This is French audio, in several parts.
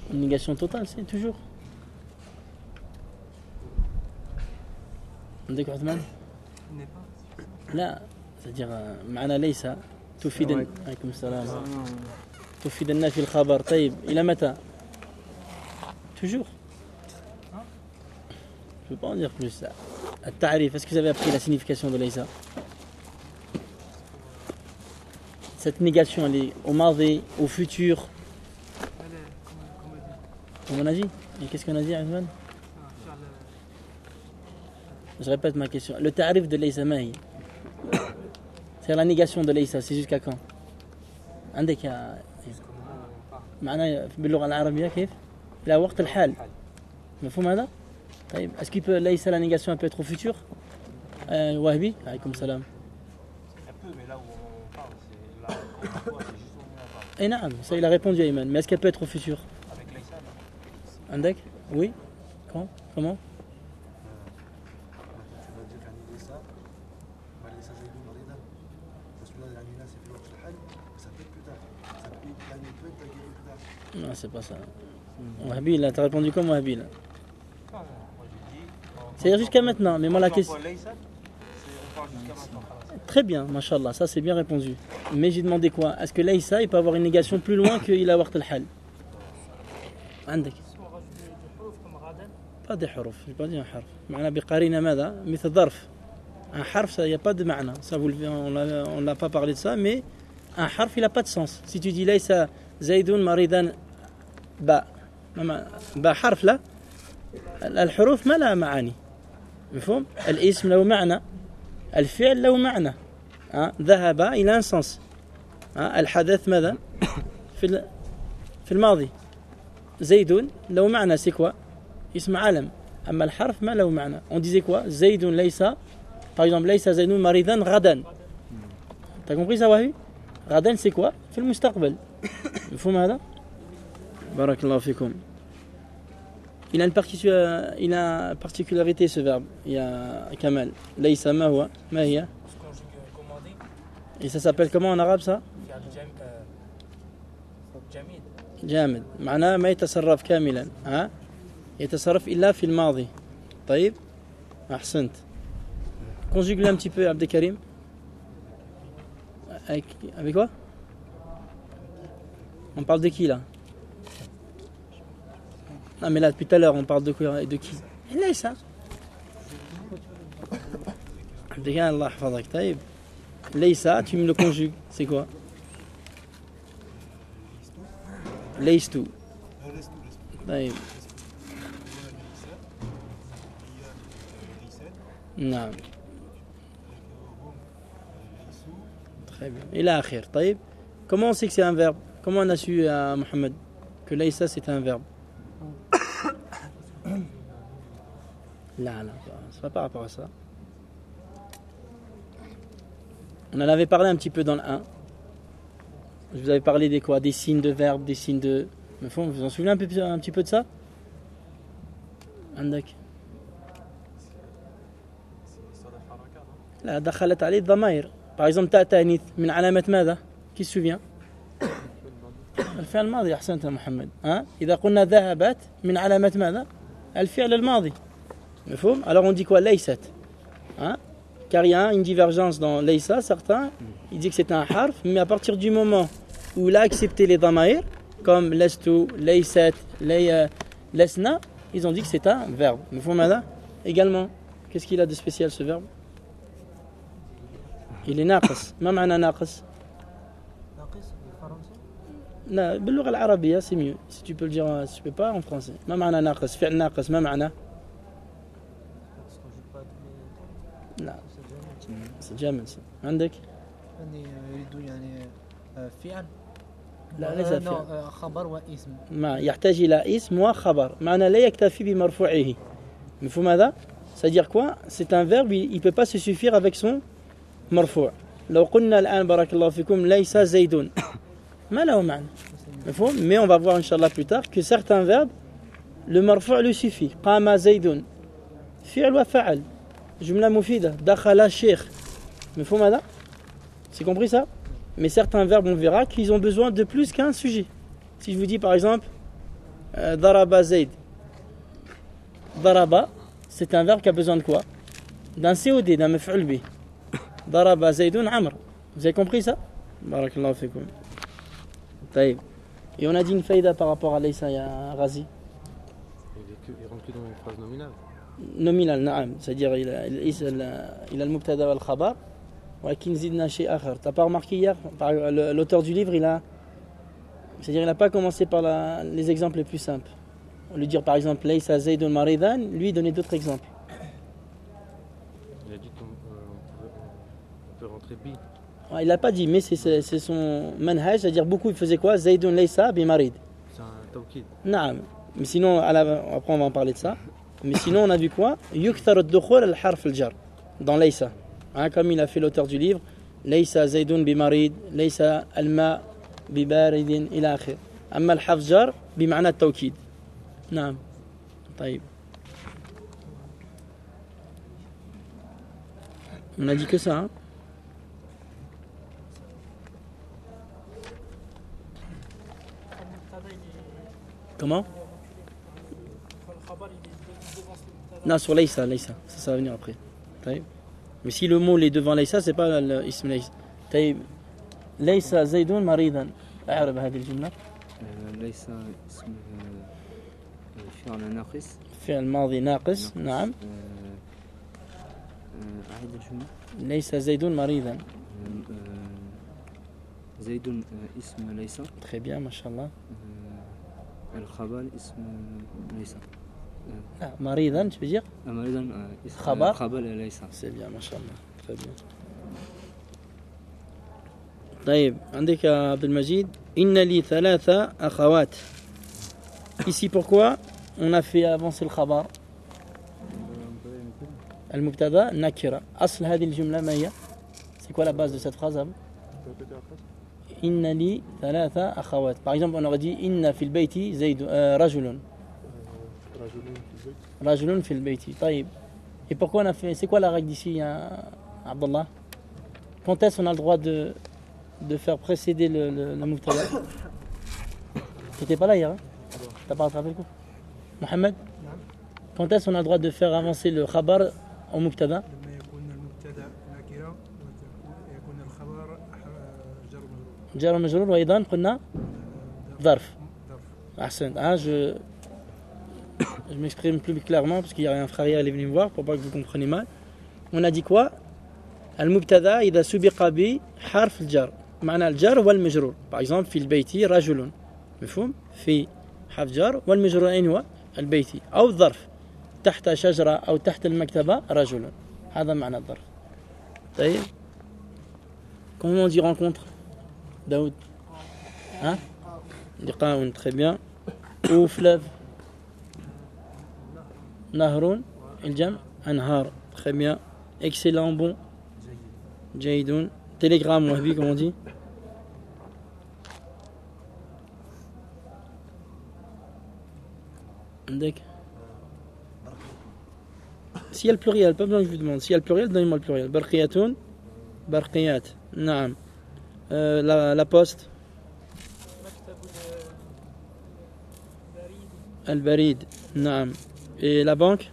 Une négation totale, c'est toujours. عندك عثمان؟ لا c'est-à-dire معنى ليس تفيد عليكم السلام تفيد النفي الخبر طيب إلى متى؟ toujours. Je ne peux pas en dire plus. التعريف, est-ce que vous avez appris la signification de Laysa? Cette négation, elle est au madi, au futur. Comme on a dit. Et qu'est-ce qu'on a dit, Azman? Je répète ma question. Le ta'rif de Laysa mahi. C'est la négation de Laysa, c'est jusqu'à quand? عندك يا معناه باللغة العربية كيف؟ إلى وقت الحال. مفهوم هذا؟ طيب est-ce qu'il peut Laysa la négation peut être au futur? Wahbi, alaykoum salam. Un peu, mais là où on parle, c'est là quand on voit, c'est juste au moment où on parle. Et naam, ça il a répondu à Iman. Mais est-ce qu'elle peut être au futur? Avec Laysa, non? Andek? Oui. Quand? Comment? Tu vas dire يعني ليس ليس زيد مريضا parce que là يعني là c'est في الوقت الحالي ça peut être plus tard ça peut يعني peut être guéri plus tard. Non, c'est pas ça. Wahbi, là, t'as répondu comme Wahbi là. Non, moi j'ai dit. C'est-à-dire jusqu'à maintenant, mais moi la question. Laysa, on parle jusqu'à maintenant. Très bien, mashallah, ça c'est bien répondu. Mais j'ai demandé quoi? Est-ce que Laysa il peut avoir une négation plus loin qu'il a waqt al-hal? عندك. Pas des huruf, je n'ai pas dit un harf. معنى بقرينة ماذا؟ مثل ظرف. Un harf, il n'y a pas de ma'na. Ça, on n'a pas parlé de ça, mais un harf, il n'a pas de sens. Si tu dis Laysa Zaydun maridan ba. با حرف لا الحروف ما لها معاني مفهوم الاسم له معنى الفعل له معنى ذهب إلى un sens الحدث ماذا في الماضي زيد له معنى c'est quoi اسم علم أما الحرف ما له معنى on disait quoi زيد ليس par exemple ليس زيد مريضا غدا t'as compris ça Wahi غدا c'est quoi في المستقبل مفهوم هذا بارك الله فيكم. Il a une particularité ce verbe. Il y a Kamal. Laysa ma huwa ma hiya. Et ça s'appelle comment en arabe ça? جامد. معناه ما يتصرف كاملا. يتصرف إلا في الماضي. طيب. أحسنت. Conjugue-le un petit peu Abdelkarim. Avec quoi? On parle de qui là? Non mais là depuis tout à l'heure on parle de quoi et de qui? Laysa. Allah يحفظك. طيب. Laysa, tu me le conjugues, c'est quoi? Laystu. طيب. نعم. Très bien. إلى آخر. طيب. Comment on sait que c'est un verbe? Comment on a su à Mohamed que Laysa c'est un verbe? Là, c'est pas par rapport à ça. On en avait parlé un petit peu dans le 1. Je vous avais parlé des quoi? Des signes de verbe, des signes de... Vous vous en souvenez un petit peu de ça? عندك. لا دخلت عليه الضمائر. Par exemple, تاء تانيث من علامة ماذا؟ Qui se souvient? الفعل الماضي أحسنت يا محمد. إذا قلنا ذهبت من علامة ماذا؟ الفعل الماضي. مفهوم? Alors on dit quoi? Laysat. Car il y a une divergence dans Laysa, certains, ils disent que c'est un harf, mais à partir du moment où il a accepté les damaïr, comme lastu, laysat, lesna, ils ont dit que c'est un verbe. Mafhoum hada? Également, qu'est-ce qu'il a de spécial ce verbe? Il est naqas. Ma ma'na naqas? لا باللغة العربية c'est mieux. Si tu peux le dire, si tu peux pas en français. ما معنى ناقص؟ فعل ناقص ما معنى؟ لا جامد. عندك؟ يعني يريد يعني فعل لا ليس فعل. خبر واسم. ما يحتاج إلى اسم وخبر. معنى لا يكتفي بمرفوعه. مفهوم هذا؟ C'est-à-dire quoi? C'est un verbe, il ne peut pas se suffire avec son مرفوع. لو قلنا الآن بارك الله فيكم ليس زيد ما له معنى. Mais on va voir Inch'Allah plus tard que certains verbes, le marfu' lui suffit. قام زيد فعل وفعل جملة مفيدة دخل الشيخ. مفهوم هذا? C'est compris ça? Mais certains verbes, on verra qu'ils ont besoin de plus qu'un sujet. Si je vous dis par exemple Daraba Zaid. Daraba, c'est un verbe qui a besoin de quoi? D'un COD, d'un maf'ul bih. Daraba Zaidun Amr. Vous avez compris ça? Barakallahu fikoum. Taïb. Et on a dit une faïda par rapport à Laysa, ya Razi. Il rentre que dans une phrase nominale. Nominal, naam. C'est-à-dire il a le mubtada wal khabar. ولكن زدنا شيء آخر. T'as pas remarqué hier, l'auteur du livre, c'est-à-dire il n'a pas commencé par les exemples les plus simples. On lui dire par exemple Laysa Zaydun Maridan, lui il donnait d'autres exemples. Il a dit qu'on peut rentrer bi. Il n'a pas dit, mais c'est son manhaj, c'est-à-dire beaucoup il faisait quoi? Zaydun Laysa bi Marid. C'est un tawkid. Naam. Mais sinon, après on va en parler de ça. Mais sinon on a vu quoi? Yukthar ad-dukhul al-harf al-jar dans Laysa. Comme il a fait l'auteur du livre, Laysa Zaydun bi Marid, Laysa al-ma bi baridin ila akhir. Amma al-harf jar bi ma'na at-tawkid. Naam. طيب. On a dit que ça, hein? Comment? Non, sur Laysa, ça va venir après. طيب. Mais si le mot est devant Laysa, c'est pas l'ism Laysa. طيب. Laysa Zaydun Maridan. أعرب هذه الجملة. ليس اسم فعل ناقص. فعل ماضي ناقص. نعم. أعيد الجملة. ليس زيد مريضا. زيد اسم ليس. Très bien, ما شاء الله. الخبر اسم ليس. لا مريضا tu veux dire? مريضا خبر. خبر ليس. C'est bien, ما شاء الله. Très bien. طيب عندك يا عبد المجيد إن لي ثلاثة أخوات. Ici pourquoi on a fait avancer le khabar? المبتدا نكرة. أصل هذه الجملة ما هي؟ C'est quoi la base de cette phrase? إن لي ثلاثة أخوات. Par exemple on aurait dit إن في البيت زيد رجل. رجل في البيت. طيب. Et pourquoi on a fait? C'est quoi la règle d'ici, Abdallah? Quand est-ce qu'on a le droit de faire précéder le mubtada? Tu n'étais pas là hier, hein? T'as pas rattrapé le coup? Mohamed? Quand est-ce qu'on a le droit de faire avancer le khabar au mubtada? لما يكون المبتدا نكره ويكون الخبر جر مجرور. جار ومجرور وأيضا قلنا ظرف. أحسنت. Je m'exprime plus clairement parce qu'il y a un frère hier, il est venu me voir pour pas que vous compreniez mal. On a dit quoi? المبتدا إذا سبق بحرف الجر معنى الجر والمجرور. Par exemple في البيت رجل مفهوم؟ في حرف جر والمجرور أين هو؟ البيتي أو الظرف تحت شجرة أو تحت المكتبة رجل. هذا معنى الظرف. طيب. Comment on dit rencontre? Daoud? Hein? لقاء. Très bien. Ou fleuve? نهر. الجمع أنهار. Très bien. Excellent, bon. جيد. Télégramme, Wahbi, comment on dit? عندك. S'il y a le pluriel, pas besoin que je vous demande. S'il y a le pluriel, donnez-moi le pluriel. Barqiyatun, barqiyat. Naam. La poste. Al-Barid. Naam. Et la banque?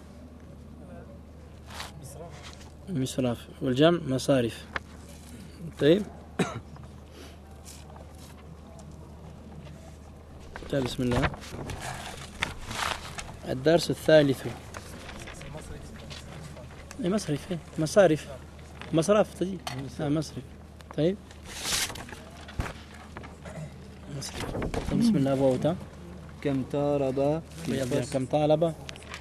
مصراف. والجمع مصارف. طيب. بسم الله. الدرس الثالث. مصرف. مصارف. مصرف تجي. مصرف. طيب. مصرف. بسم الله بوتا. كم طالب كم طالب.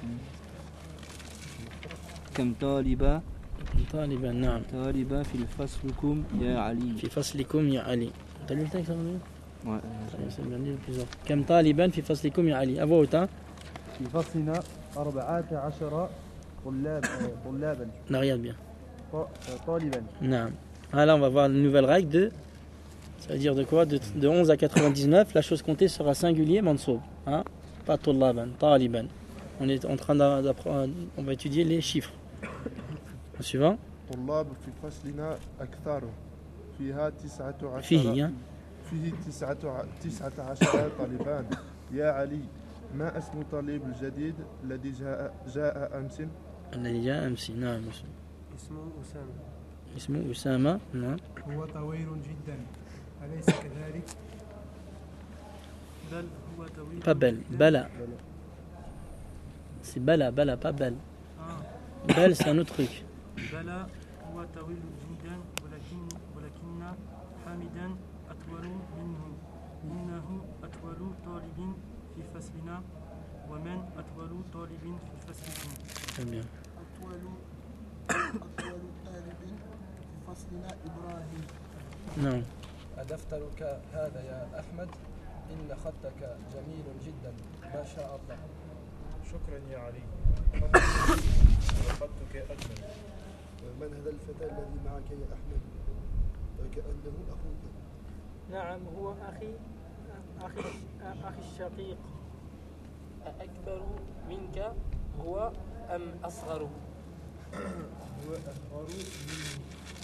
كم طالب. طالبا. نعم. طالب في فصلكم يا علي. في فصلكم يا علي. كم طالبا في فصلكم يا علي. أبوتا. في فصلنا 14 طلابا. Non, regarde bien. طالبا. Non. Ah, là, on va voir une nouvelle règle de. Ça veut dire de quoi? De 11 à 99, la chose comptée sera singulier, mansoub. Hein? Pas طلابا, طالبا. On est en train d'apprendre. On va étudier les chiffres. Le suivant. طلاب في فصلنا أكثر. فيها 19. فيه. فيه 19 طالبان. يا علي ما اسم الطالب الجديد الذي جاء أمس؟ الذي جاء أمس. نعم. اسمه أسامة. اسمه أسامة. نعم. هو طويل جدا أليس كذلك؟ بل هو طويل Pas belle. جداً. Bala. C'est bala, pas belle. Belle, c'est un autre truc. بلى هو طويل جدا ولكن حامدا أطول منه. إنه أطول طالب في فصلنا ومن أطول طالب في فصلكم. Très bien. أطول طالب في فصلنا إبراهيم. نعم. دفترك هذا يا أحمد إن خطك جميل جدا ما شاء الله. شكرا يا علي. خطك أجمل. من هذا الفتى الذي معك يا أحمد؟ وكأنه أخوك. نعم هو أخي الشقيق. أكبر منك هو أم أصغر؟ هو أصغر مني.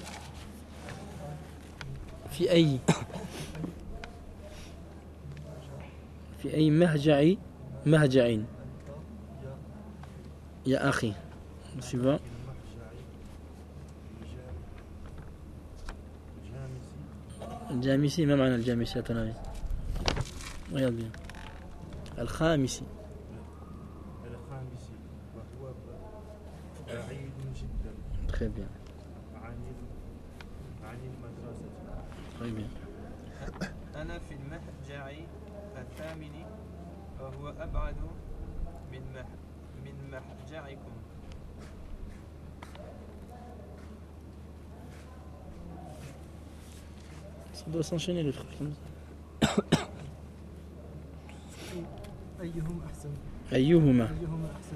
في أي مهجع يا أخي. suivant. الجامسي. ما معنى الجامسي يا تلاميذ؟ regarde bien. الخامسي. وهو بعيد جدا Très bien. عن المدرسة. Très bien. أنا في المهجع الثامن وهو أبعد من مهجعكم. Ça doit s'enchaîner le truc. أيهم أحسن. أيهما. أحسن.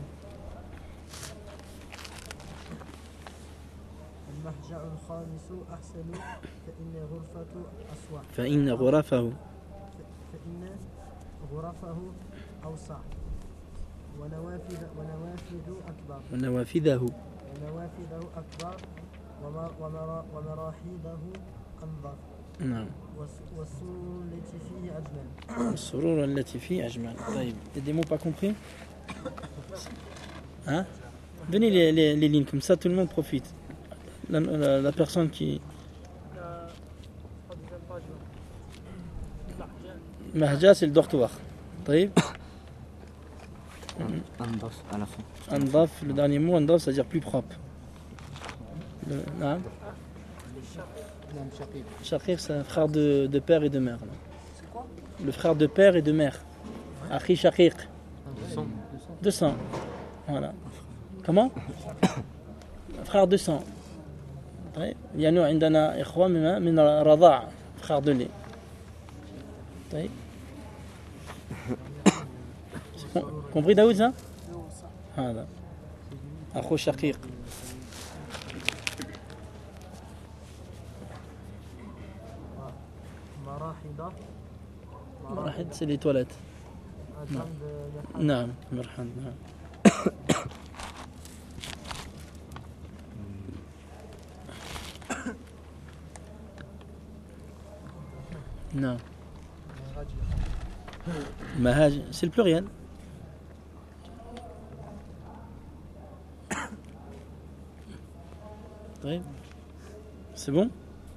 المهجع الخامس أحسن فإن غرفته أوسع ونوافذه أكبر ومراحيضه أنظف. نعم. والسرور التي السرور التي فيه أجمل. فيه أجمل. طيب. Il y a des mots pas compris? Hein? Donnez les lignes comme ça, tout le monde profite. La personne qui... Mahja, c'est le dortoir. طيب. Andaf à la fin. Andaf, le dernier mot, Andaf, c'est-à-dire plus propre. Non? Shaqiq, c'est un frère de père et de mère. C'est quoi? Le frère de père et de mère. Akhi Shaqiq. De sang. Voilà. Comment? Frère de sang. طيب. يعني عندنا إخوة من الرضاعة. Frère de lait. طيب. Compris Daoud ça? هذا. أخو شقيق. مراحض c'est les toilettes. نعم مرحبا. نعم. نعم. Mahaj, c'est le pluriel. Oui. C'est bon?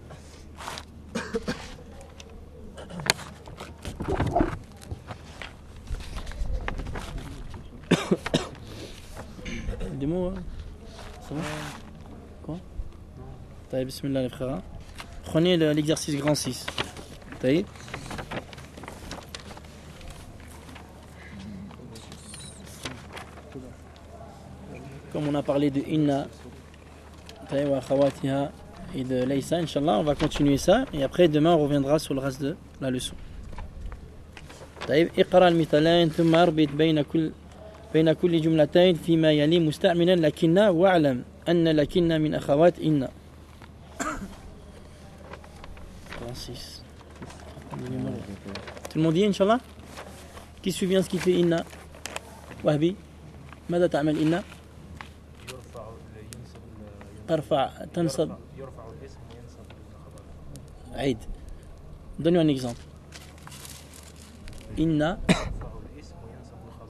Des mots, hein? C'est bon? Quoi? Taïb, bismillah les frères. Prenez l'exercice grand 6. Taïb. Comme on a parlé de Inna wa Khawatiha et de Laysa, Inch'Allah, on va continuer ça et après demain on reviendra sur le reste de la leçon. طيب اقرأ المثالين ثم اربط بين كل جملتين فيما يلي مستعملا لكن واعلم أن لكن من أخوات إن. Tout le monde dit Inch'Allah? Qui suit bien ce qu'il fait Inna? Wahbi? ماذا تعمل إن؟ ترفع تنصب. يرفع الاسم وينصب الخبر. عيد. Donne-nous un exemple. إن. يرفع الاسم وينصب الخبر.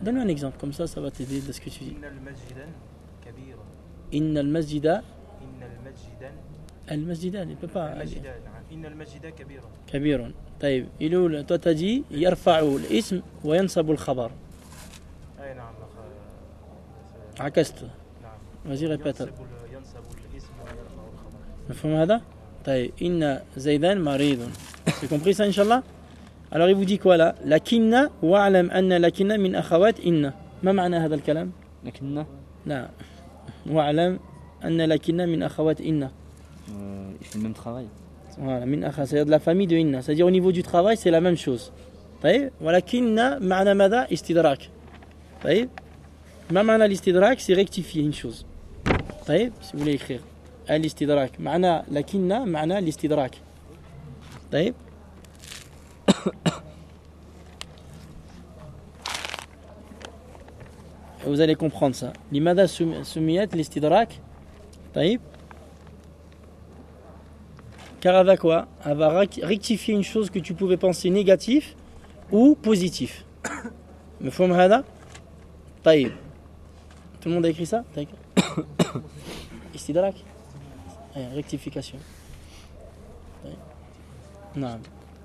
Donne-moi un exemple, comme ça va t'aider de ce que tu dis. إن المسجدا كبير. Inna al-masjida, إن المسجدا al-masjidan, il peut pas. المسجدا نعم. إن المسجد كبير. كبير. طيب يلو toi t'as dit يرفع الاسم وينصب الخبر. أي نعم. عكست. نعم. vas-y répète. ينصب الاسم ويرفع الخبر. مفهوم هذا؟ طيب إن زيدان مريض. C'est compris ça Inch'Allah? Alors il vous dit quoi là? لكن واعلم أن لكن من أخوات إن. ما معنى هذا الكلام؟ لكن لا. واعلم أن لكن من أخوات إن. il fait le même travail. Voilà, min akha, c'est-à-dire de la famille de inna. C'est-à-dire au niveau du travail, c'est la même chose. طيب ولكن معنى ماذا؟ استدراك. طيب ما معنى الاستدراك؟ c'est rectifier une chose. طيب si vous voulez écrire الاستدراك معنى لكن معنى الاستدراك. طيب vous allez comprendre ça. لماذا سميت الاستدراك؟ طيب car elle va quoi? Elle va rectifier une chose que tu pouvais penser négatif ou positif. مفهوم هذا؟ طيب tout le monde a écrit ça? استدراك rectification. طيب. نعم.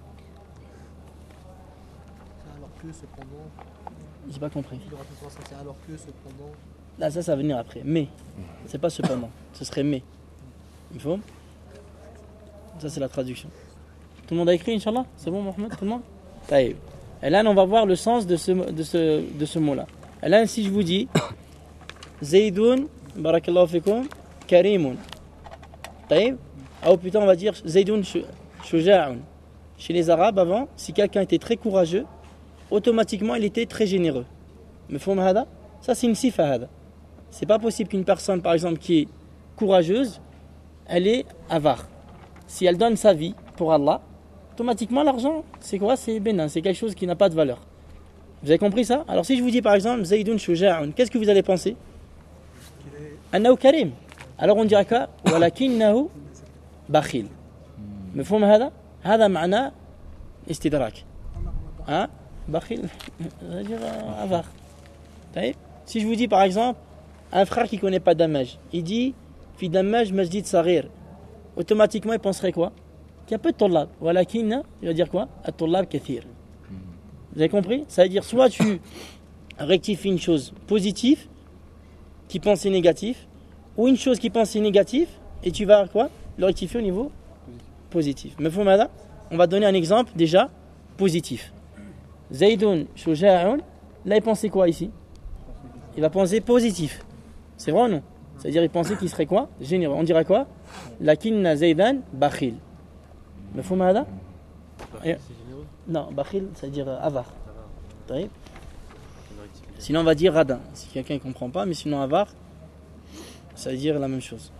Alors que cependant, J'ai pas compris. il aura tout ça, c'est alors que cependant. Là ça va venir après. Mais c'est pas cependant. Ce serait mais. مفهوم؟ Ça c'est la traduction. Tout le monde a écrit Inch'Allah? C'est bon Mohamed? Tout le monde? طيب. Et là on va voir le sens de ce mot là. Et là si je vous dis Zaydun barakallahu fikum Karimun. طيب. Ou plutôt on va dire Zaydun Shuja'un. Chez les Arabes avant, si quelqu'un était très courageux, automatiquement il était très généreux. مفهوم هذا? Ça c'est une sifa هذا. C'est pas possible qu'une personne par exemple qui est courageuse, elle est avare. Si elle donne sa vie pour Allah, automatiquement l'argent, c'est quoi? C'est bénin, c'est quelque chose qui n'a pas de valeur. Vous avez compris ça? Alors si je vous dis par exemple Zaydun Shuja'un, qu'est-ce que vous allez penser? Annahu Karim. Alors on dira quoi? Walakinnahu bakhil. مفهوم هذا؟ هذا معنى استدراك. Hein? Bakhil, c'est-à-dire avare. Si je vous dis par exemple un frère qui ne connaît pas Damaj, il dit fi Damaj masjid saghir. Automatiquement il penserait quoi? Qu'il y a peu de tollab. Walakinna, il va dire quoi? At-tollab kathir. Vous avez compris? Ça veut dire soit tu rectifies une chose positive qui pensait négatif, ou une chose qui pensait négatif et tu vas quoi? Le rectifier au niveau positif. Mais on va donner un exemple déjà positif. Zaydun Shuja'un, là il pensait quoi ici? Il va penser positif. C'est vrai ou non? C'est-à-dire il pensait qu'il serait quoi? Généreux. On dirait quoi? Lakinna Zaydan bakhil. مفهوم هذا؟ Non, bakhil, c'est-à-dire avare. Sinon on va dire radin. Si quelqu'un ne comprend pas, mais sinon avare, ça veut dire la même chose.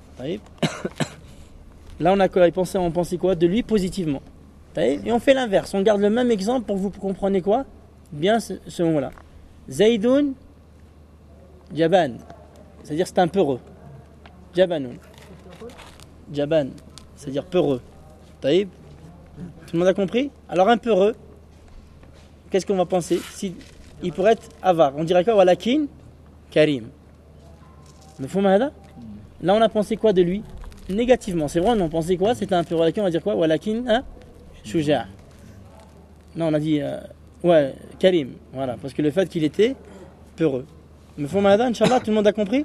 Là on pensait quoi? De lui positivement. Et on fait l'inverse. On garde le même exemple pour que vous compreniez quoi? Bien ce mot-là. Zaydun Jaban. C'est-à-dire c'est un peureux. Jabanun. Jaban. C'est-à-dire peureux. Taïb. Tout le monde a compris? Alors un peureux, qu'est-ce qu'on va penser? Si il pourrait être avare, on dirait quoi? Walakin Karim. مفهوم هذا? Là on a pensé quoi de lui? Négativement. C'est vrai, on a pensé quoi? C'était un peureux. Walakin, on va dire quoi? Walakin Shuja'. Non, on a dit ouais, Karim. Voilà, parce que le fait qu'il était peureux. مفهوم هذا? Inch'Allah, tout le monde a compris?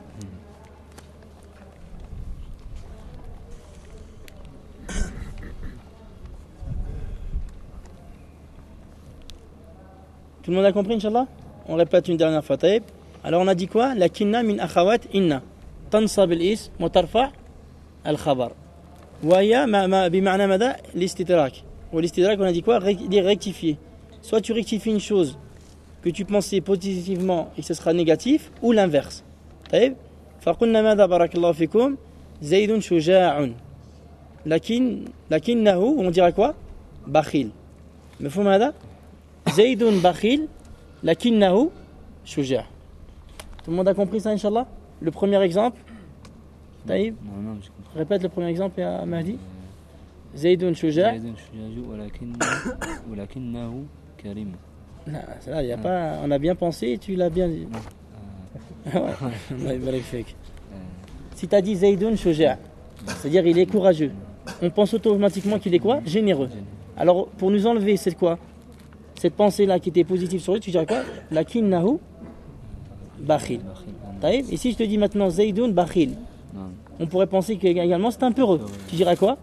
Tout le monde a compris, Inch'Allah? On répète une dernière fois. طيب. Alors on a dit quoi? Lakinna min akhawat inna. تنصب الاسم وترفع الخبر. وهي بمعنى ماذا؟ الاستدراك. والاستدراك on a dit quoi? Rectifier. Soit tu rectifies une chose que tu pensais positivement et que ce sera négatif, ou l'inverse. طيب. فقلنا ماذا بارك الله فيكم؟ زيد شجاع. لكنه on dirait quoi? بخيل. مفهوم هذا؟ زيد بخيل لكنه شجاع. Tout le monde a compris ça, Inch'Allah? Le premier exemple? Taïb? Non, j'ai compris. Répète le premier exemple à Mahdi. زيد شجاع. ولكنه كريم. Non, là, y a pas, on a bien pensé, tu l'as bien dit. Ouais, Allah yabarak fik. Si tu as dit Zaydun Shuja', c'est-à-dire il est courageux, on pense automatiquement qu'il est quoi? Généreux. Alors pour nous enlever cette quoi? Cette pensée-là qui était positive sur lui, tu dirais quoi? Lakinnahu bakhil. Taïb. Et si je te dis maintenant Zaydun bakhil, on pourrait penser qu'également c'est un peu heureux. Tu dirais quoi?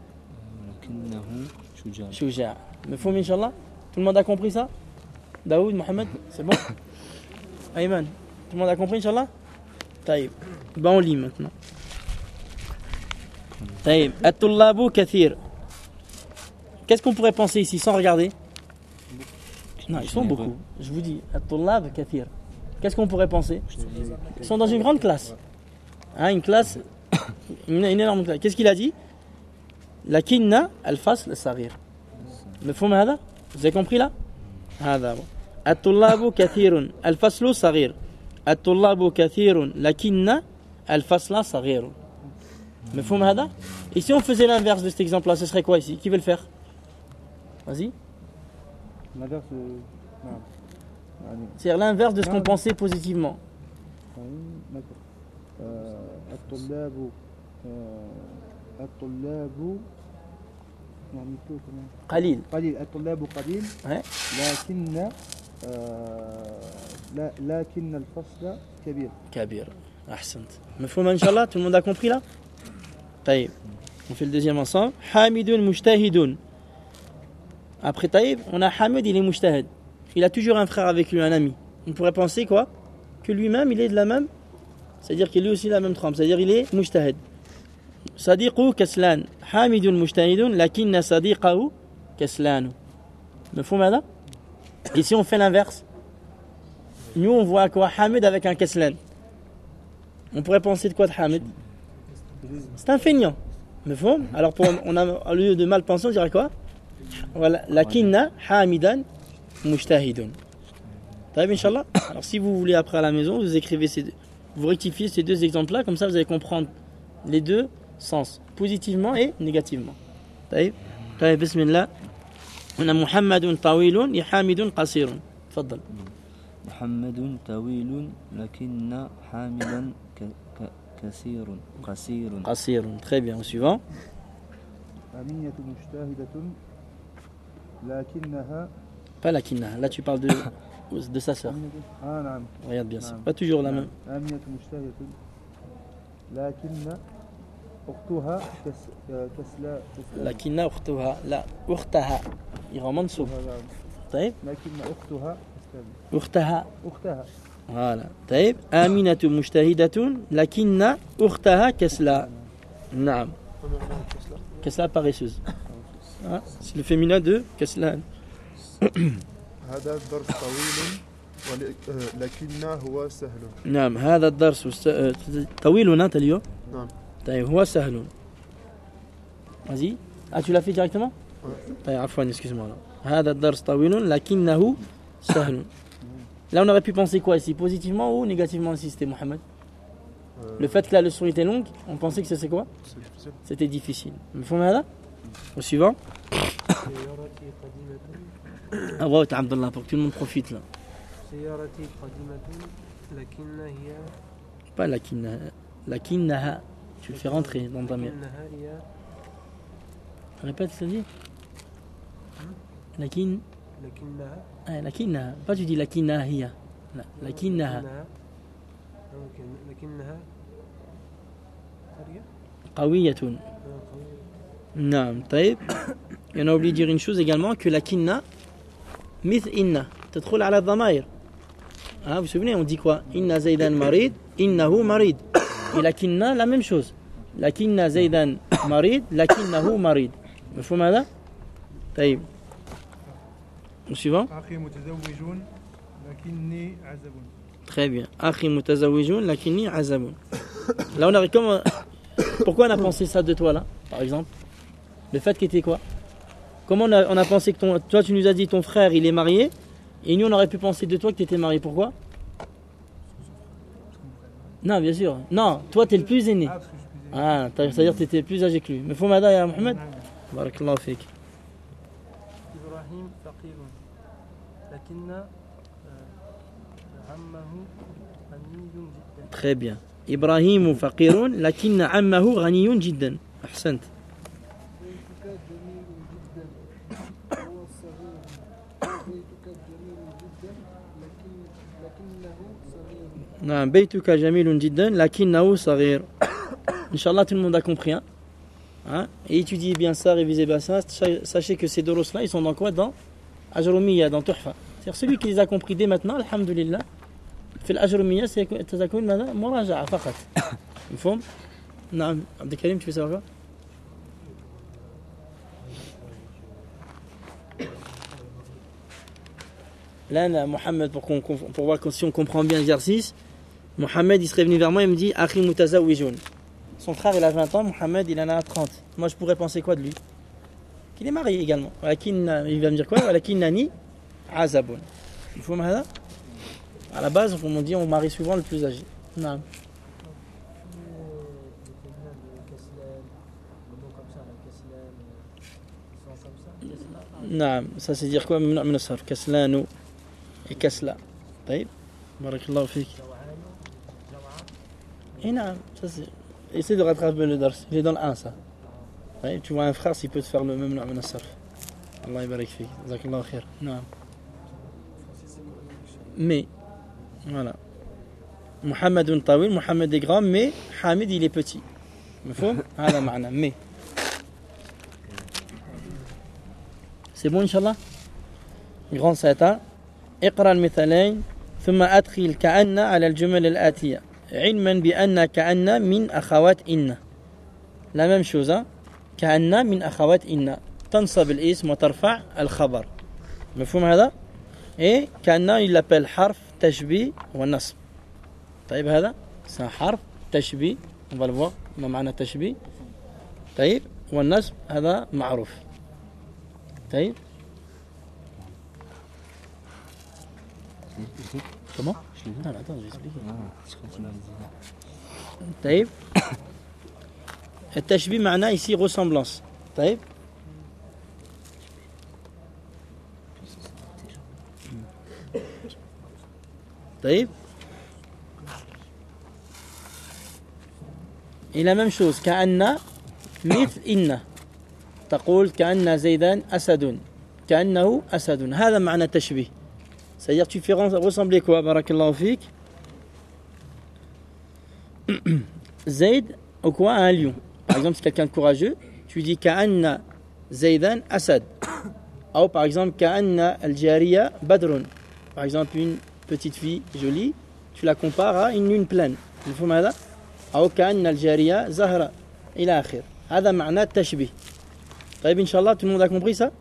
Shuja'. Mais faut Inch'Allah. Tout le monde a compris ça? Daoud, Mohamed, c'est bon? Ayman, tout le monde a compris Inch'Allah? Taïb. Ben on lit maintenant. Taïb. At-tullabu kathir. Qu'est-ce qu'on pourrait penser ici sans regarder? Non, ils sont beaucoup. Je vous dis, at-tullab kathir. Qu'est-ce qu'on pourrait penser? Ils sont dans une grande classe. Hein, une classe, une énorme classe. Qu'est-ce qu'il a dit? Lakinna al-fasl as-saghir. مفهوم هذا؟ Vous avez compris là؟ هذا الطلاب كثير الفصل صغير الطلاب كثير لكن الفصل صغير مفهوم هذا؟ Et si on faisait l'inverse de cet exemple là, ce serait quoi ici? Qui veut le faire? Vas-y. L'inverse c'est-à-dire l'inverse de ce qu'on pensait positivement. الطلاب يعني قليل الطلاب قليل لكن الفصل كبير أحسنت مفهوم إن شاء الله tout le monde a compris là طيب on fait le deuxième ensemble حامد مجتهد après طيب on a Hamid il est mujtahid il a toujours un frère avec lui un ami on pourrait penser quoi que lui-même il est de la même c'est-à-dire qu'il est aussi de la même trempe c'est-à-dire il est mujtahid صديقه كسلان حامد مجتهد لكن صديقه كسلان مفهوم هذا et si on fait l'inverse nous on voit quoi Hamid avec un Keslan on pourrait penser de quoi de Hamid c'est un feignant مفهوم alors on a au lieu de mal penser on dirait quoi voilà lakinna hamidan mujtahidun طيب inchallah alors si vous voulez après à la maison vous écrivez vous rectifiez ces deux exemples là comme ça vous allez comprendre les deux sens positivement et négativement طيب بسم الله هنا محمد طويل يا حامد قصير تفضل محمد طويل لكن حامدا قصير très bien au suivant أمينة مجتهدة لكنها pas lakinnaha là tu parles de sa sœur نعم regarde bien c'est pas toujours la même أمينة مجتهدة لكن أختها لكن أختها لا أختها يغا منصوب طيب لكن أختها voilà طيب آمنة مجتهدة لكن أختها كسلى نعم كسلى paresseuse c'est le féminin de كسلان هذا الدرس طويل لكن هو سهل نعم هذا الدرس طويل أنت اليوم نعم طيب هو سهل vas-y tu l'as fait directement طيب عفوا excuse-moi هذا الدرس طويل لكنه سهل là on aurait pu penser quoi ici positivement ou négativement si c'était Mohamed le fait que la leçon était longue on pensait que c'est quoi c'était difficile مفهوم هذا au suivant ah ouais t'as Abdallah pour que tout le monde profite là سيارتي قديمة لكن هي pas لكنها tu le fais rentrer dans ta mère répète c'est-à-dire لكنها pas tu dis لكنها هي لا لكنها قوية نعم طيب et on a oublié de dire une chose également que لكن مثل إن تدخل على الضمائر vous vous souvenez on dit quoi إن زيدا مريض إنه مريض et لكن la même chose لكن زيدا مريض لكنه مريض مفهوم هذا طيب suivant أخي متزوج لكني عزب très bien أخي متزوج لكني عزب là on a comme pourquoi on a pensé ça de toi là par exemple le fait qu'il était quoi comment on a pensé que toi tu nous as dit ton frère il est marié et nous on aurait pu penser de toi que tu étais marié pourquoi non bien sûr non toi tu es le plus aîné c'est-à-dire que tu étais plus âgé que lui mais faut m'aider ya Mohamed barakallahu fik إبراهيم فقير لكن عمه غني جدا. Très bien. إبراهيم فقير لكن عمه غني جدا. أحسنت. بيتك جميل جدا هو صغير. بيتك جميل جدا لكنه صغير. نعم بيتك جميل جدا لكنه صغير. Inch'Allah, tout le monde a compris. Hein? Et étudiez bien ça, révisez bien ça. Sachez que ces doros-là, ils sont dans quoi? Dans Ajrumiya, dans Tuhfa. C'est-à-dire celui qui les a compris dès maintenant, alhamdulillah, في الأجرمية ستكون ماذا؟ مراجعة فقط. مفهوم؟ نعم عبد الكريم tu veux savoir quoi? Là, Mohamed, pour voir si on comprend bien l'exercice, Mohamed il serait venu vers moi et me dit Akhi mutazawijoun. Son frère il a 20 ans, Mohamed il en a 30. Moi je pourrais penser quoi de lui? Qu'il est marié également. Il va me dire quoi? Walakinnani azaboun. Il faut m'aider? À la base, comme on dit, on marie souvent le plus âgé. Non. Non, ça c'est dire quoi? من الصرف كسلان كسلا. طيب بارك الله فيك. Et non, ça c'est. Essaye de rattraper le dars. Il est dans le 1 ça. طيب tu vois un frère s'il peut te faire le même من الصرف. الله يبارك فيك. جزاك الله خير. نعم. Mais voilà. Mohamed طويل, Mohamed est grand, mais Hamid il est petit. مفهوم؟ هذا معنى mais. C'est bon Inch'Allah? Grand ساتا. اقرأ المثالين ثم أدخل كأن على الجمل الآتية علما بأن كأن من أخوات إن. La même chose hein? كأن من أخوات إن تنصب الاسم وترفع الخبر. مفهوم هذا؟ Et كأن il l'appelle حرف تشبيه والنصب. طيب هذا c'est un حرف تشبيه, on va le voir ما معنى تشبيه. طيب والنصب هذا معروف. طيب comment? Non, attends, je vais expliquer. طيب التشبيه معناه ici ressemblance. طيب طيب et la même chose كأن مثل إن تقول كأن زيدان أسد كأنه أسد. هذا معنى تشبيه. C'est-à-dire tu fais ressembler quoi? Barakallahu fik. Zayd ou quoi? Un lion. Par exemple, si quelqu'un de courageux, tu dis كأن زيدان أسد. Ou par exemple كأن الجارية بدر. Par exemple une petite fille jolie, tu la compares à une lune pleine. مفهوم هذا؟ أو كأن الجارية زهرة إلى آخر. هذا معنى التشبيه. طيب إن شاء الله tout le monde a compris ça?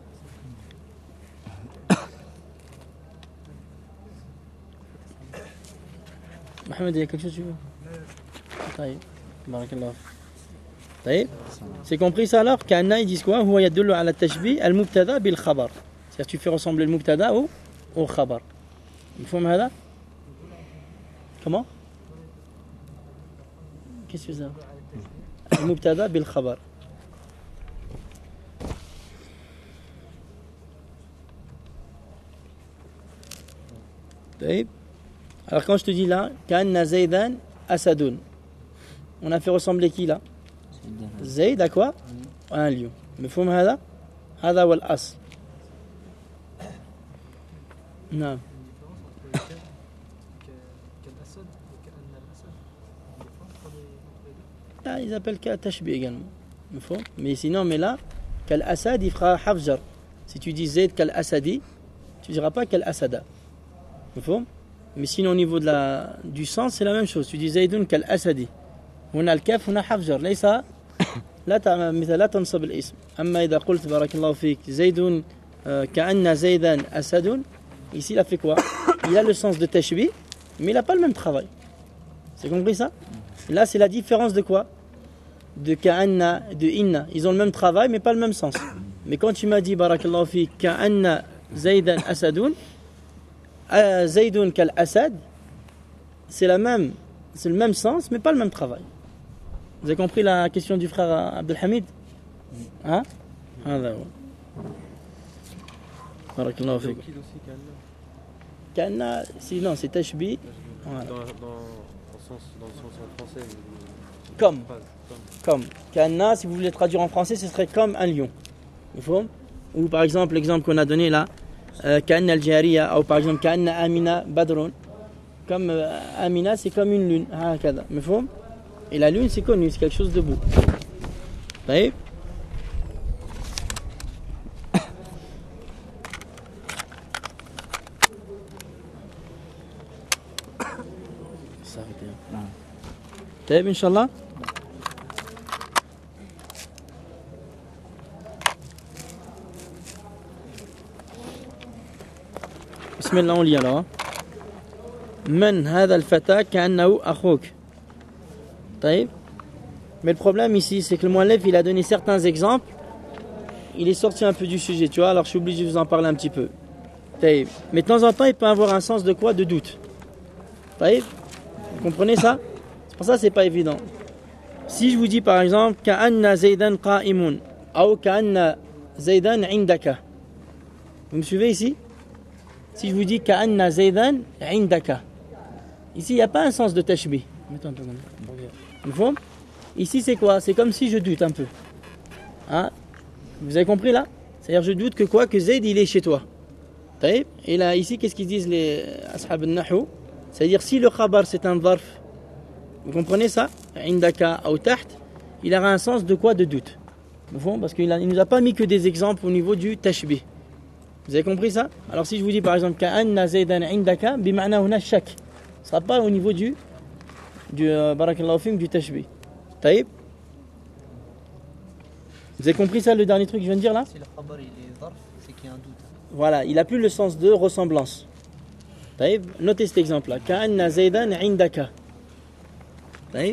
Mohamed, il y a quelque chose que tu veux? طيب بارك الله فيك. طيب c'est compris ça alors? كأن ils disent quoi? هو يدل على التشبيه المبتدأ بالخبر. C'est-à-dire tu fais ressembler le mubtada au khabar. مفهوم هذا؟ Comment? Qu'est-ce que c'est ça? المبتدأ بالخبر. طيب alors quand je te dis là كأن زيدان أسد, on a fait ressembler qui là? زيد à quoi? Un lion. مفهوم هذا؟ هذا هو الأصل. نعم. Là, ils appellent كتشبيه également. مفهوم? Mais sinon, mais là, كالأسد il fera حفجر. Si tu dis زيد كالأسدي, tu diras pas كالأسد. مفهوم? Mais sinon au niveau du sens c'est la même chose. Tu dis زيد كالأسدي. هنا الكاف هنا حفجر. ليس لا تنصب الاسم. أما إذا قلت بارك الله فيك زيد كأن زيدا أسد, ici il a fait quoi? Il a le sens de tashbih, mais il n'a pas le même travail. C'est compris ça? Là c'est la différence de quoi? De كأن, de inna. Ils ont le même travail mais pas le même sens. Mais quand tu m'as dit بارك الله فيك كأن زيدا أسد, زيد كالأسد, c'est le même sens mais pas le même travail. Vous avez compris la question du frère Abdelhamid? Hein? هذا هو. بارك الله فيك. كأن sinon c'est tashbih. Voilà. Dans le sens en français. Comme. كأن, si vous voulez traduire en français, ce serait comme un lion. Ou par exemple, l'exemple qu'on a donné là, كأن الجارية, ou par exemple كأن آمنة بدر. Comme Amina, c'est comme une lune. Et la lune, c'est connu, c'est quelque chose de beau. طيب. طيب إن شاء الله. بسم الله on lit alors. من هذا الفتى كأنه أخوك. طيب. Mais le problème ici, c'est que le muallif, il a donné certains exemples. Il est sorti un peu du sujet, tu vois, alors je suis obligé de vous en parler un petit peu. طيب. Mais de temps en temps, il peut avoir un sens de quoi? De doute. طيب. Vous comprenez ça? C'est pour ça que c'est pas évident. Si je vous dis par exemple كأن زيدا قائم أو كأن زيدا عندك. Vous me suivez ici? Si je vous dis كأن زيدا عندك. Ici, il n'y a pas un sens de tashbih. Ici, c'est quoi? C'est comme si je doute un peu. Hein? Vous avez compris là? C'est-à-dire, je doute que quoi? Que Zayd, il est chez toi. Et là, ici, qu'est-ce qu'ils disent les ashab al-nahu? C'est-à-dire, si le khabar, c'est un dharf, vous comprenez ça? Indaka ou taht, il aura un sens de quoi? De doute. Parce qu'il ne nous a pas mis que des exemples au niveau du tashbih. Vous avez compris ça? Alors, si je vous dis par exemple, كأن زيدا عندك, بمعنى هنا الشك. Ce ne sera pas au niveau du barakallahu fik, du tashbih. Taïb. Vous avez compris ça, le dernier truc que je viens de dire là? Si le khabar il est dharf, c'est qu'il y a un doute. Voilà, il n'a plus le sens de ressemblance. Taïb. Notez cet exemple là. كأن زيدا عندك. Taïb.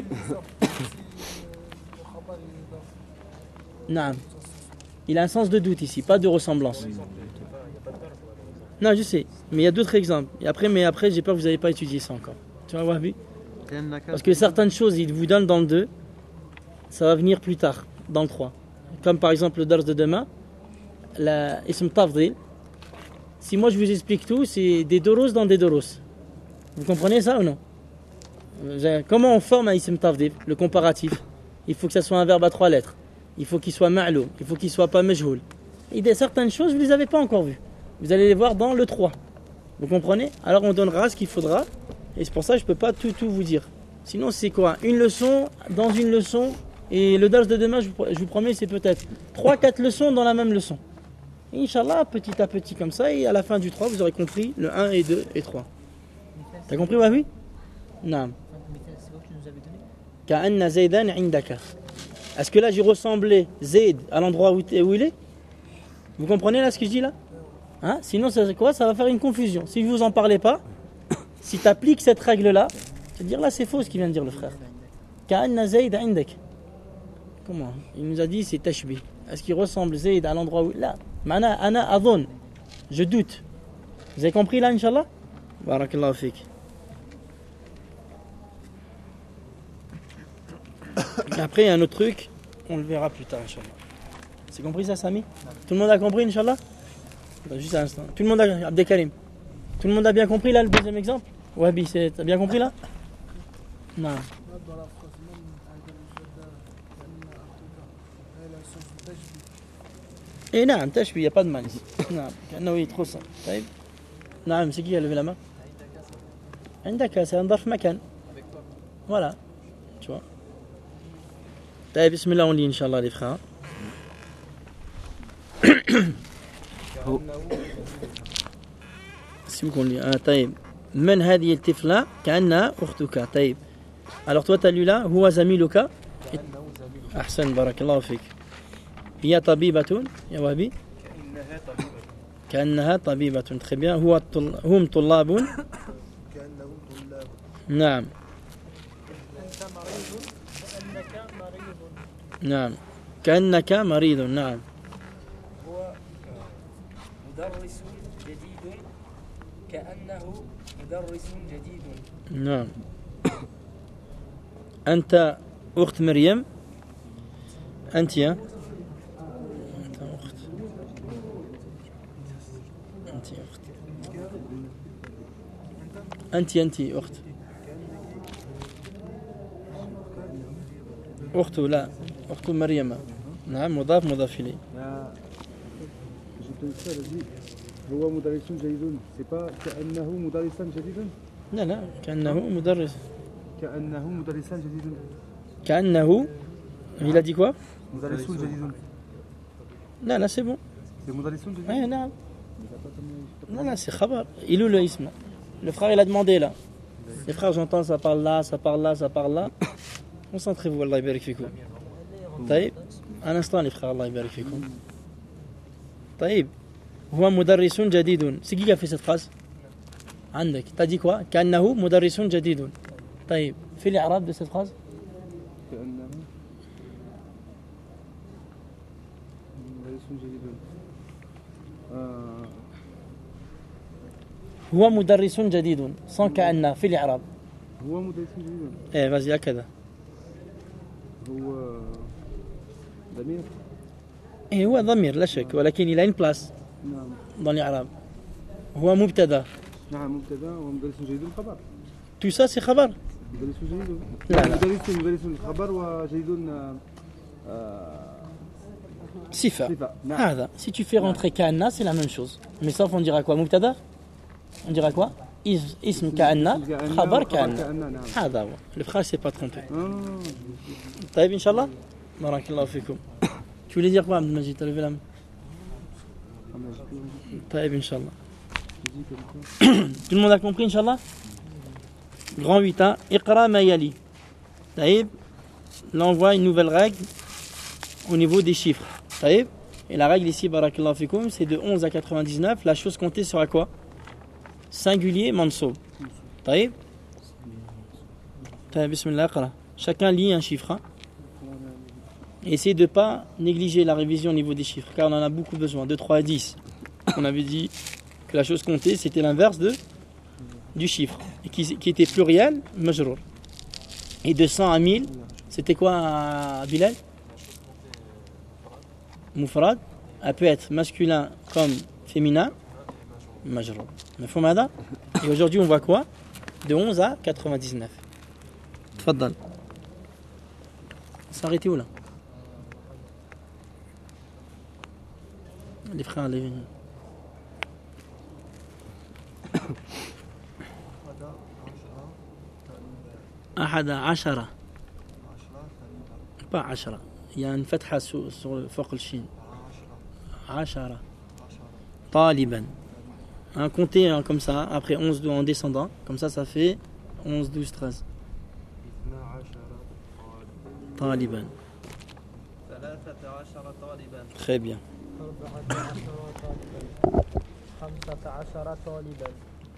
Non. Il a un sens de doute ici, pas de ressemblance. Non, je sais, mais il y a d'autres exemples. Mais après, j'ai peur que vous n'avez pas étudié ça encore. Tu vois, Wahbi? Parce que certaines choses, ils vous donnent dans le 2, ça va venir plus tard, dans le 3. Comme par exemple le dars de demain, la ism tafdil. Si moi je vous explique tout, c'est des doros dans des doros. Vous comprenez ça ou non? Comment on forme un ism tafdil, le comparatif? Il faut que ça soit un verbe à 3 lettres. Il faut qu'il soit ma'lou, il faut qu'il soit pas majhoul. Et certaines choses, vous ne les avez pas encore vues. Vous allez les voir dans le 3. Vous comprenez? Alors on donnera ce qu'il faudra. Et c'est pour ça que je ne peux pas tout vous dire. Sinon c'est quoi? Une leçon dans une leçon. Et le dars de demain, je vous promets, c'est peut-être 3-4 leçons dans la même leçon. Inch'Allah, petit à petit comme ça. Et à la fin du 3, vous aurez compris le 1 et 2 et 3. T'as compris, Wahi? Non. C'est quoi que tu nous avais donné? Ka'anna Zaydan indaka. Est-ce que là j'ai ressemblé Zayd à l'endroit où il est? Vous comprenez là ce que je dis là? Hein? Sinon c'est quoi? Ça va faire une confusion. Si je vous en parlais pas, si tu appliques cette règle là, tu vas dire là c'est faux ce qu'il vient de dire le frère. Ka'anna Zayd indak. Comment? Il nous a dit c'est tashbih. Est-ce qu'il ressemble Zayd à l'endroit où là? Mana ana adhon. Je doute. Vous avez compris là, Inch'Allah? Barakallahu fik. Après, il y a un autre truc, on le verra plus tard, Inch'Allah. C'est compris ça, Sami? Tout le monde a compris, Inch'Allah? Juste un instant. Tout le monde a... Abdelkarim. Tout le monde a bien compris là, le deuxième exemple? Wabi, t'as bien compris là? Non. Et non, tashbih, il n'y a pas de mal ici. Non, oui, trop simple. Non, c'est qui a levé la main? Indaka, c'est un darf makan. Voilà, tu vois. Bismillah, on lit, Inch'Allah, les frères. Si vous qu'on lit. طيب. من هذه الطفلة كأنها أختك. طيب. Alors toi, tu as lu là, هو زميلك. أحسن, بارك الله فيك. هي طبيبة يا وهبي. كأنها طبيبة. Très bien. هم طلاب. كأنهم طلاب. نعم. أنت مريض كأنك مريض. نعم. كأنك مريض. نعم. هو مدرس جديد كأنه مدرس جديد. نعم. أنت أخت مريم. أنت يا أنت أخت. أنت أخت. أنت أخت. أخت لا أخت مريم. نعم مضاف إليه. هو مدرس جيد. C'est pas كأنه مدرسا جديدا. لا كأنه مدرس. كأنه مدرسا جديد. كأنه. Il a dit quoi? مدرس جديد. لا c'est bon. C'est مدرس جديد. نعم. Non, c'est khabar. Il est où le ism? Le frère il a demandé là. Les frères j'entends ça parle là, ça parle là, ça parle là. Concentrez-vous, Allah yabarik fikoum. طيب. Un instant les frères, Allah yabarik fikoum. طيب. هو مدرس جديد. C'est qui qui a fait cette phrase? عندك. T'as dit quoi? كأنه مدرس جديد. طيب. في الإعراب de cette phrase? كأنه مدرس جديد. هو مدرس جديد. sans كأن في الإعراب. هو مدرس جديد. إيه vas-y هكذا. هو ضمير. إيه هو ضمير لا شك ولكن il a une place. نعم. dans الإعراب. هو مبتدأ. نعم مبتدأ ومدرس جديد خبر. tout ça c'est خبر. مدرس جديد. لا. مدرس الخبر وجيد صفة. هذا. Si tu fais rentrer كأن c'est la même chose. Mais sauf on dira quoi? مبتدأ. On dira quoi? اسم كأن خبر كأن. هذا هو. Le frère s'est pas trompé. طيب إن شاء الله. بارك الله فيكم. Tu voulais dire quoi, Abdel Majid? T'as levé la main. طيب إن شاء الله. Tout le monde a compris, Inch'Allah? Grand 8A. Iqra ma yali. طيب. Là on voit une nouvelle règle au niveau des chiffres. طيب. Et la règle ici, barakallahu fikoum, c'est de 11 à 99. La chose comptée sera quoi? Singulier, mansoub. طيب. طيب, bismillah, iqra. Chacun lit un chiffre. Hein? Et essayez de ne pas négliger la révision au niveau des chiffres, car on en a beaucoup besoin. De 3 à 10. On avait dit que la chose comptée, c'était l'inverse du chiffre. Et qui était pluriel, majrour. Et de 100 à 1000, c'était quoi, Bilal? Mufrad. Elle peut être masculin comme féminin. Majrour. Mafhumada. Et aujourd'hui, on voit quoi? De 11 à 99. Tfaddal. S'arrêter où là? Les frères, les... أحد عشرة. pas عشرة. Il y a une fatha sur فوق الشين. عشرة. طالبا. Comptez hein, comme ça, après 11 en descendant. Comme ça fait 11, 12, 13. طالبا. 13 طالبا. Très bien. 15 طالبا.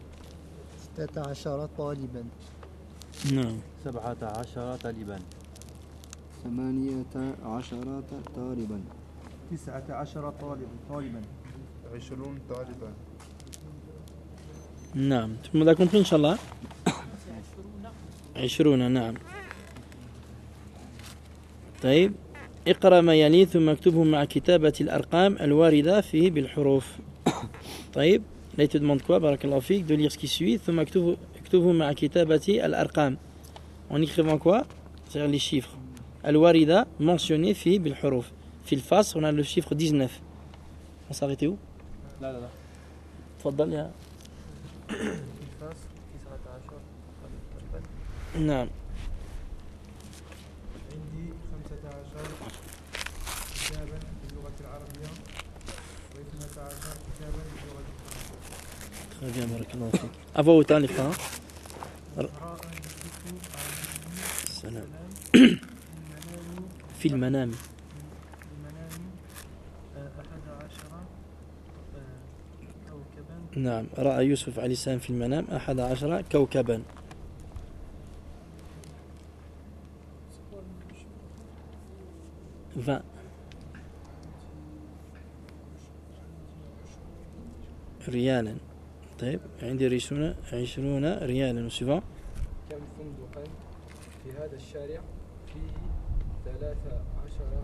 16 طالبا. نعم. 17 طالبا. 18 طالبا. 19 طالبا. 20 طالبا. نعم. Tout le monde a compris, Inch'Allah? 20 نعم. طيب. اقرأ ما يلي ثم اكتبه مع كتابة الأرقام الواردة فيه بالحروف. طيب. Là, il te demande quoi, barakallahu fik, de lire ce qui suit. ثم اكتبه مع كتابة الأرقام. En écrivant quoi? C'est-à-dire les chiffres. Al-Warida mentionné fi bil huruf. Fil face, on a le chiffre 19. On s'arrêtait où? لا لا لا. تفضل يا. نعم. عندي 15 كتابا باللغة العربية و12 كتابا باللغة الفرنسية. Très bien, barakallahu fik. À voix haute, les frères. السلام. في المنام. 11 كوكبا. نعم. رأى يوسف عليه السلام في المنام 11 كوكبا. ريالا. طيب عندي 20 ريالا وسيفا. كم فندقا في هذا الشارع؟ فيه 13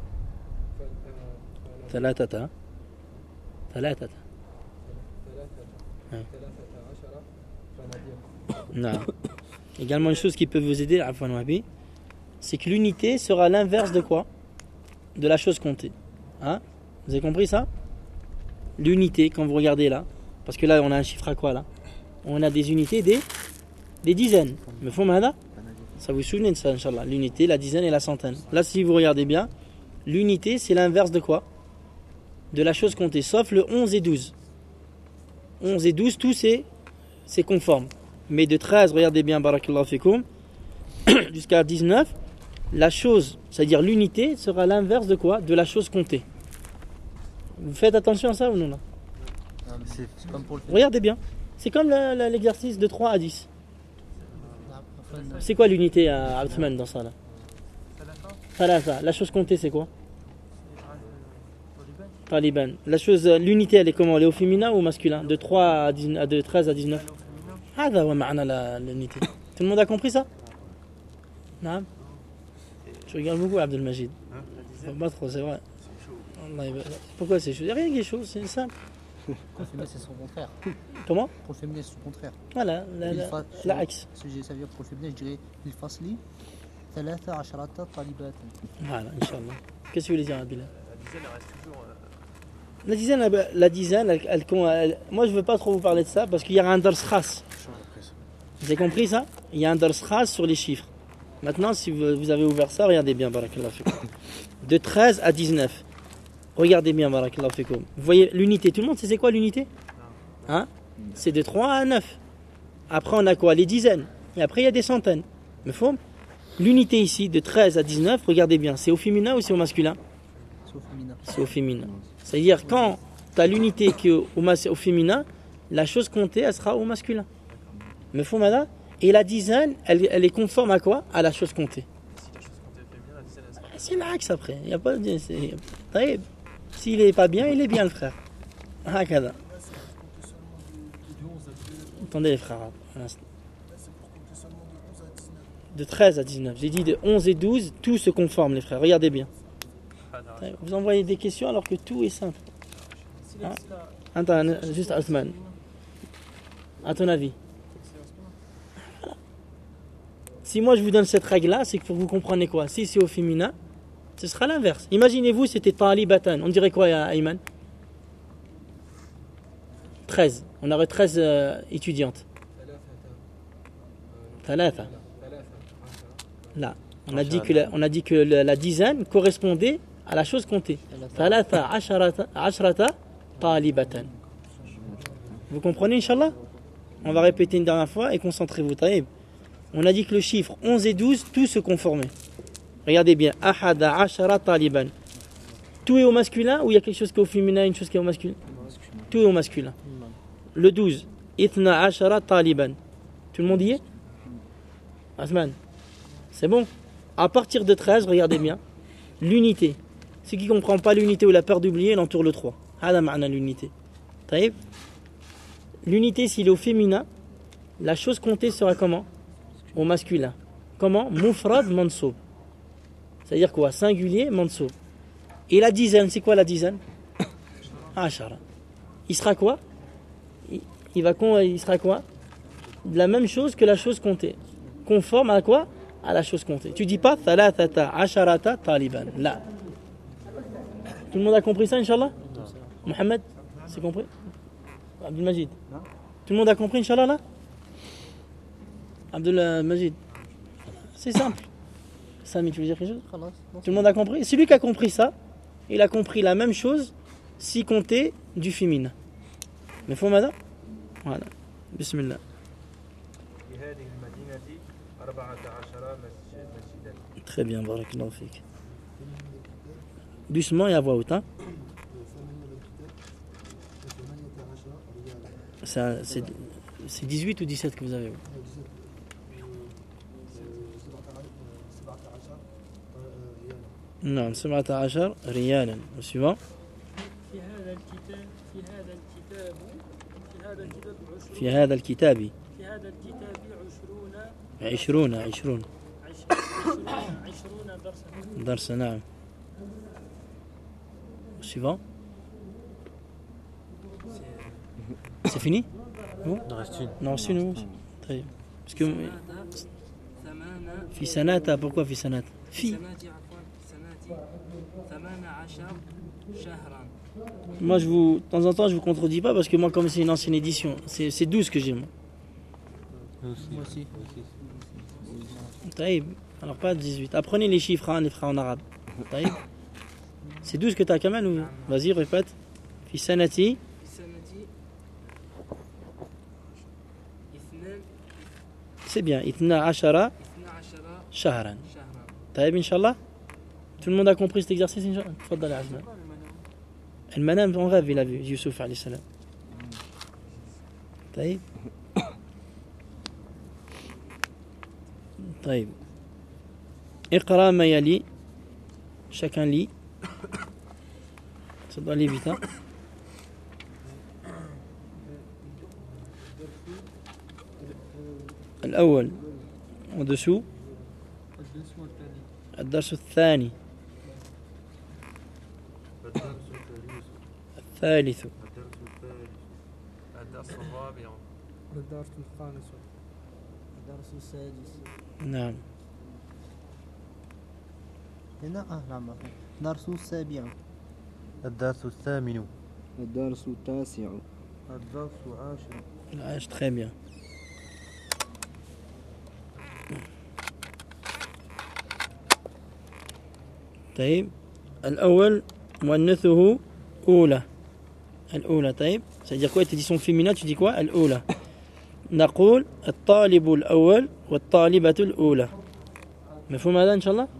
ثلاثة 13 فنادق. Non. Également une chose qui peut vous aider, Afwan Wahbi, c'est que l'unité sera l'inverse de quoi? De la chose comptée. Hein? Vous avez compris ça? L'unité, quand vous regardez là, parce que là on a un chiffre à quoi là? On a des unités, des dizaines. Me font malade? Ça vous souvenez de ça, Inch'Allah? L'unité, la dizaine et la centaine. Là, si vous regardez bien, l'unité c'est l'inverse de quoi? De la chose comptée, sauf le 11 et 12. 11 et 12, tout c'est conforme. Mais de 13, regardez bien, barakallahu fikoum, jusqu'à 19, la chose, c'est-à-dire l'unité, sera l'inverse de quoi? De la chose comptée. Vous faites attention à ça ou non là? C'est comme pour le Regardez bien. C'est comme l'exercice de 3 à 10. C'est quoi l'unité à Othman dans ça là? Thalatha. La chose comptée c'est quoi? Taliban. L'unité elle est comment? Elle est au féminin ou au masculin? De 3 à 13 à 19. هذا هو معنى l'unité. Tout le monde a compris ça? Non? Je regarde beaucoup Abdelmajid. Pas trop, c'est vrai. Pourquoi c'est chaud? Il n'y a rien qui est chaud, c'est simple. Pour le féminin, c'est son contraire. Comment? Pour le féminin, c'est son contraire. Voilà, l'axe. Ça veut dire pour le féminin, je dirais الفصل 13 طالبات. Voilà, Inch'Allah. Qu'est-ce que vous voulez dire, Abdullah? La dizaine elle reste toujours. La dizaine, moi je ne veux pas trop vous parler de ça parce qu'il y a un dars khas. Vous avez compris ça? Il y a un dars khas sur les chiffres. Maintenant, si vous avez ouvert ça, regardez bien, barakallahu fikoum. De 13 à 19. Regardez bien, barakallahu fikoum. Vous voyez l'unité, tout le monde sait c'est quoi l'unité? Hein? C'est de 3 à 9. Après, on a quoi? Les dizaines. Et après, il y a des centaines. Mais faut. L'unité ici, de 13 à 19, regardez bien, c'est au féminin ou c'est au masculin? C'est au féminin. C'est au féminin. C'est-à-dire, quand tu as l'unité qui est au féminin, la chose comptée, elle sera au masculin. Mais faut, madame? Et la dizaine, elle est conforme à quoi? À la chose comptée. Si la chose comptée est féminine, la dizaine elle sera. C'est l'axe après. Il y a pas de. S'il est pas bien, il est bien le frère. Hakada. Attendez les frères. De 13 à 19. J'ai dit de 11 et 12, tout se conforme les frères. Regardez bien. Vous envoyez des questions alors que tout est simple. Hein? Attends, juste Othman. À ton avis? Si moi je vous donne cette règle-là, c'est que pour que vous compreniez quoi? Si c'est au féminin, ce sera l'inverse. Imaginez-vous, c'était talibatan. On dirait quoi, Ayman? 13. On aurait 13 étudiantes. Thalatha. Là. On a dit que la dizaine correspondait à la chose comptée. Thalatha ashrata talibatan. Vous comprenez, Inch'Allah? On va répéter une dernière fois et concentrez-vous. Taïb. On a dit que le chiffre 11 et 12, tout se conformait. Regardez bien. Ahada ashara taliban. Tout est au masculin ou il y a quelque chose qui est au féminin, une chose qui est au masculin? Tout est au masculin. Le 12. Ithna ashara taliban. Tout le monde y est? Asman. C'est bon? À partir de 13, regardez bien. L'unité. Ceux qui ne comprennent pas l'unité ou la peur d'oublier, il entoure le 3. Hada ma'na l'unité. Taïb. L'unité, s'il est au féminin, la chose comptée sera comment? Au masculin. Comment? Mufrad mansoub. C'est-à-dire quoi? Singulier mansoub. Et la dizaine, c'est quoi la dizaine? Ashara. Il sera quoi? Il sera quoi? De la même chose que la chose comptée. Conforme à quoi? À la chose comptée. Tu dis pas thalathata asharata taliban. Là. Tout le monde a compris ça, Inch'Allah? Mohamed, c'est compris? Abdelmajid. Tout le monde a compris, Inch'Allah, là? Abdelmajid. C'est simple. Samy, tu veux dire quelque chose? Tout le monde a compris? Celui qui a compris ça, il a compris la même chose si compté du féminin. Mais faut, madame? Voilà. Bismillah. Très bien, barakallahu fik. Doucement et à voix haute, hein? C'est 18 ou 17 que vous avez? Non, 17 ريالا. Le suivant. في هذا الكتاب 20 درسا. نعم. Suivant. C'est fini? Bon? Il en reste une. Non, c'est une. Très bien. Parce que في سنة, pourquoi في سنة في moi je vous, de temps en temps je vous contredis pas parce que moi comme c'est une ancienne édition, c'est 12 que j'ai moi. Moi aussi. Taïb. Alors pas 18. Apprenez les chiffres, hein, les frères en arabe. Taïb. C'est 12 que tu as quand même ou... Vas-y, répète. Fi sanati. C'est bien. Itna ashara shahran. Taïb, Inch'Allah. Tout le monde a compris cet exercice, Inch'Allah. Fadal Azma. Al-Manam, en rêve, il a vu Youssouf alayhi salam. Taïb. طيب اقرأ ما يلي chacun lit ça doit aller vite hein. الأول en dessous الدرس الثاني الثالث الدرس الرابع الدرس الخامس الدرس السادس نعم هنا نعم الدرس السابع الدرس الثامن الدرس التاسع الدرس العاشر العاشر très bien طيب الأول مؤنثه أولى الأولى طيب c'est-à-dire quoi édition féminin tu dis quoi الأولى نقول الطالب الأول والطالبة الأولى مفهوم هذا إن شاء الله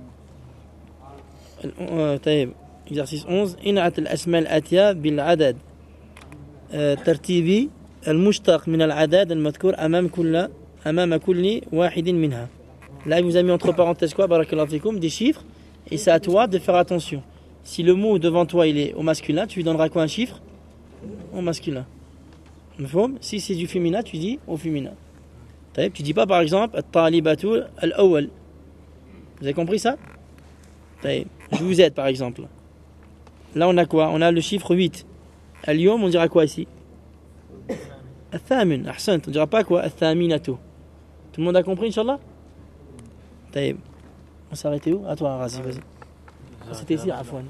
طيب exercice 11 انعت الأسماء الآتية بالعدد ترتيبي المشتق من العدد المذكور أمام كل واحد منها. Là il vous a mis entre parenthèses quoi barakallahu fikoum des chiffres et c'est à toi de faire attention. Si le mot devant toi il est au masculin, tu lui donneras quoi un chiffre au masculin. Si c'est du féminin, tu dis au féminin. Tu dis pas par exemple at-talibatu al-awwal. Vous avez compris ça? Je vous aide par exemple. Là on a quoi? On a le chiffre 8. Al-yawm on dira quoi ici? Al-thamin, ahsant. On dira pas quoi? Al-thaminatu. Tout le monde a compris Inch'Allah? On s'est arrêté où? À toi Razi, vas-y. C'était ici, Afwan.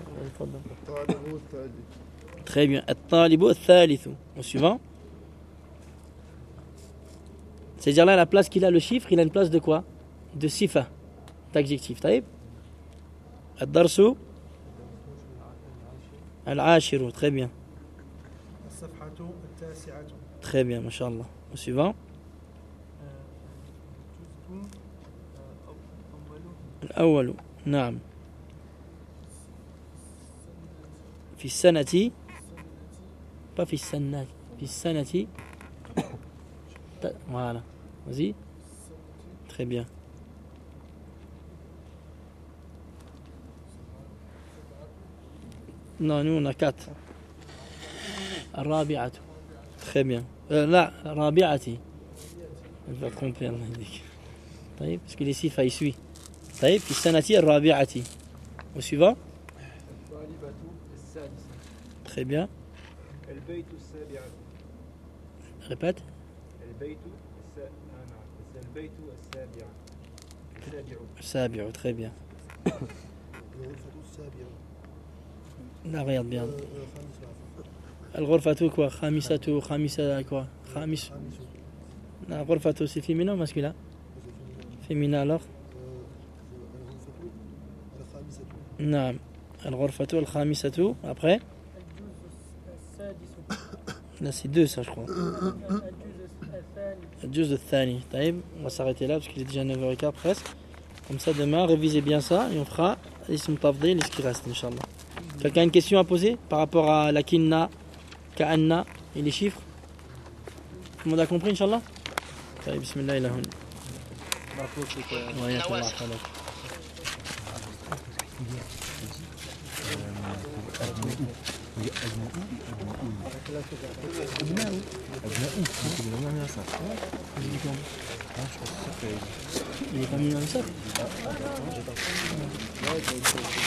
Très bien. At-talibu al-thalithu. Au suivant. C'est-à-dire là, à la place qu'il a le chiffre, il a une place de quoi? De sifa, d'adjectif. Taïb. Ad-darsu al-ashiru. Très bien. Très bien, mashallah. Au suivant. الأول نعم في السنة pas في السنة في السنة voilà vas-y très bien non nous on a 4 الرابعة très bien لا رابعتي je vais tromper الله يهديك طيب parce que les sifs ils suivent طيب في السنة الرابعة au suivant très bien البيت السابع répète البيت السابع très bien لا regarde bien الغرفة quoi خامسة quoi خامس لا غرفة c'est féminin ou masculin féminin alors نعم الغرفة الخامسة après là c'est 2 ça je crois الجزء الثاني طيب on va s'arrêter là parce qu'il est déjà 9h15 presque comme ça demain révisez bien ça et on fera ism tafdil ce qui reste Inch'Allah. Quelqu'un a une question à poser par rapport à la kinna ka'anna et les chiffres? Tout le monde a compris Inch'Allah? طيب بسم الله إلهون وياك الله خلق il est pas mis dans le sac.